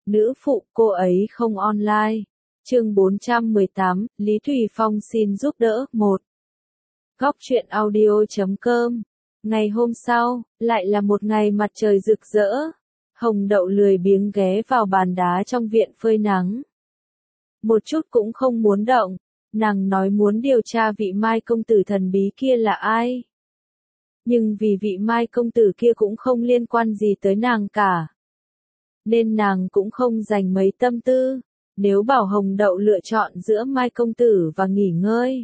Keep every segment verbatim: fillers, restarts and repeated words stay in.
Nữ phụ, cô ấy không online. Chương bốn trăm mười tám, Lý Thùy Phong xin giúp đỡ. một. Góc truyện audio chấm com. Ngày hôm sau, lại là một ngày mặt trời rực rỡ. Hồng Đậu lười biếng ghé vào bàn đá trong viện phơi nắng. Một chút cũng không muốn động, nàng nói muốn điều tra vị Mai công tử thần bí kia là ai. Nhưng vì vị Mai công tử kia cũng không liên quan gì tới nàng cả, nên nàng cũng không dành mấy tâm tư. Nếu bảo Hồng Đậu lựa chọn giữa Mai công tử và nghỉ ngơi,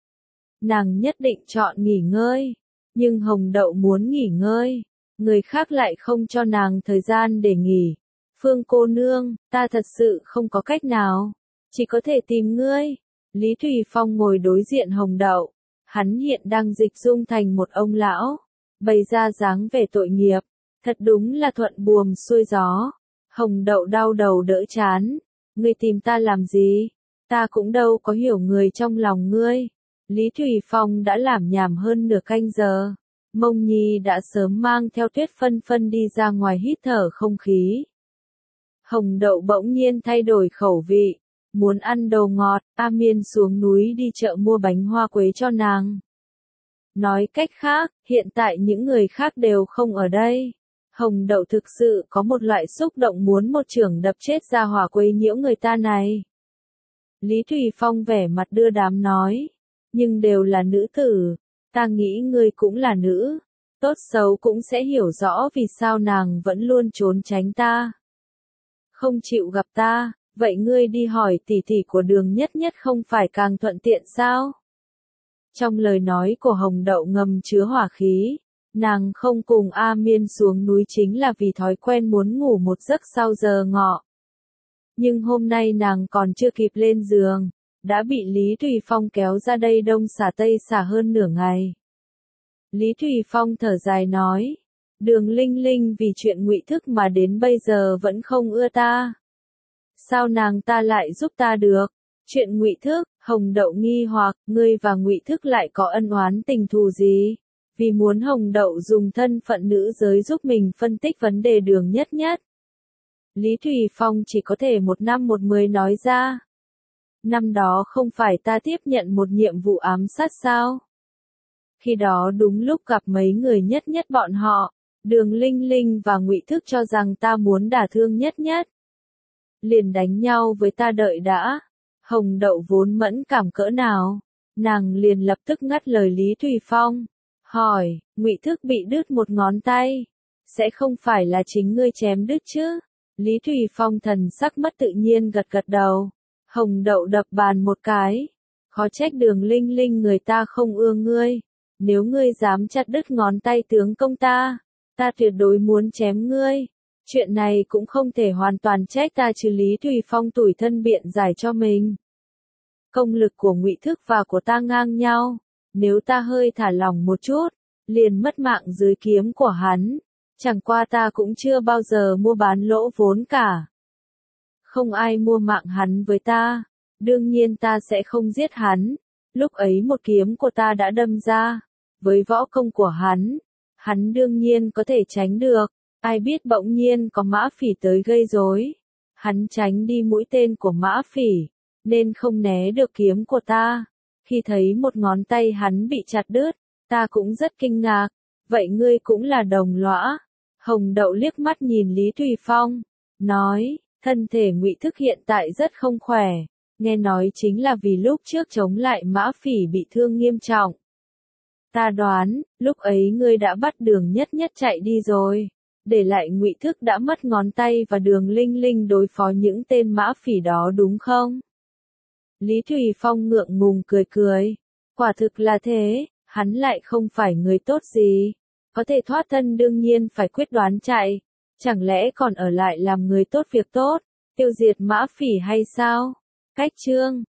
nàng nhất định chọn nghỉ ngơi. Nhưng Hồng Đậu muốn nghỉ ngơi, người khác lại không cho nàng thời gian để nghỉ. Phương cô nương, ta thật sự không có cách nào, chỉ có thể tìm ngươi. Lý Thùy Phong ngồi đối diện Hồng Đậu, hắn hiện đang dịch dung thành một ông lão, bày ra dáng vẻ tội nghiệp, thật đúng là thuận buồm xuôi gió. Hồng Đậu đau đầu đỡ chán, ngươi tìm ta làm gì? Ta cũng đâu có hiểu người trong lòng ngươi. Lý Thùy Phong đã làm nhảm hơn nửa canh giờ, Mông Nhi đã sớm mang theo Tuyết Phân Phân đi ra ngoài hít thở không khí. Hồng Đậu bỗng nhiên thay đổi khẩu vị, muốn ăn đồ ngọt. A Miên xuống núi đi chợ mua bánh hoa quế cho nàng. Nói cách khác, hiện tại những người khác đều không ở đây. Hồng Đậu thực sự có một loại xúc động muốn một chưởng đập chết ra hỏa quấy nhiễu người ta này. Lý Thùy Phong vẻ mặt đưa đám nói, nhưng đều là nữ tử, ta nghĩ ngươi cũng là nữ, tốt xấu cũng sẽ hiểu rõ vì sao nàng vẫn luôn trốn tránh ta, không chịu gặp ta. Vậy ngươi đi hỏi tỷ tỷ của Đường Nhất Nhất không phải càng thuận tiện sao? Trong lời nói của Hồng Đậu ngầm chứa hỏa khí, nàng không cùng A Miên xuống núi chính là vì thói quen muốn ngủ một giấc sau giờ ngọ. Nhưng hôm nay nàng còn chưa kịp lên giường, đã bị Lý Thùy Phong kéo ra đây đông xả tây xả hơn nửa ngày. Lý Thùy Phong thở dài nói, Đường Linh Linh vì chuyện Ngụy Thức mà đến bây giờ vẫn không ưa ta. Sao nàng ta lại giúp ta được? Chuyện Ngụy Thức? Hồng Đậu nghi hoặc, ngươi và Ngụy Thức lại có ân oán tình thù gì? Vì muốn Hồng Đậu dùng thân phận nữ giới giúp mình phân tích vấn đề Đường Nhất Nhất. Lý Thùy Phong chỉ có thể một năm một mười nói ra. Năm đó không phải ta tiếp nhận một nhiệm vụ ám sát sao? Khi đó đúng lúc gặp mấy người Nhất Nhất bọn họ, Đường Linh Linh và Ngụy Thức cho rằng ta muốn đả thương Nhất Nhất, liền đánh nhau với ta. Đợi đã. Hồng Đậu vốn mẫn cảm cỡ nào, nàng liền lập tức ngắt lời Lý Thùy Phong, hỏi, Ngụy Thức bị đứt một ngón tay, sẽ không phải là chính ngươi chém đứt chứ? Lý Thùy Phong thần sắc mất tự nhiên gật gật đầu. Hồng Đậu đập bàn một cái, khó trách Đường Linh Linh người ta không ưa ngươi, nếu ngươi dám chặt đứt ngón tay tướng công ta, ta tuyệt đối muốn chém ngươi. Chuyện này cũng không thể hoàn toàn trách ta chứ. Lý Thùy Phong tủi thân biện giải cho mình. Công lực của Ngụy Thức và của ta ngang nhau, nếu ta hơi thả lỏng một chút, liền mất mạng dưới kiếm của hắn. Chẳng qua ta cũng chưa bao giờ mua bán lỗ vốn cả. Không ai mua mạng hắn với ta, đương nhiên ta sẽ không giết hắn. Lúc ấy một kiếm của ta đã đâm ra, với võ công của hắn, hắn đương nhiên có thể tránh được. Ai biết bỗng nhiên có Mã Phỉ tới gây rối, hắn tránh đi mũi tên của Mã Phỉ, nên không né được kiếm của ta. Khi thấy một ngón tay hắn bị chặt đứt, ta cũng rất kinh ngạc. Vậy ngươi cũng là đồng lõa? Hồng Đậu liếc mắt nhìn Lý Thùy Phong, nói, thân thể Ngụy Thức hiện tại rất không khỏe, nghe nói chính là vì lúc trước chống lại Mã Phỉ bị thương nghiêm trọng. Ta đoán, lúc ấy ngươi đã bắt Đường Nhất Nhất chạy đi rồi, để lại Ngụy Thức đã mất ngón tay và Đường Linh Linh đối phó những tên Mã Phỉ đó đúng không? Lý Thùy Phong ngượng ngùng cười cười, quả thực là thế, hắn lại không phải người tốt gì, có thể thoát thân đương nhiên phải quyết đoán chạy, chẳng lẽ còn ở lại làm người tốt việc tốt, tiêu diệt Mã Phỉ hay sao? Cách chương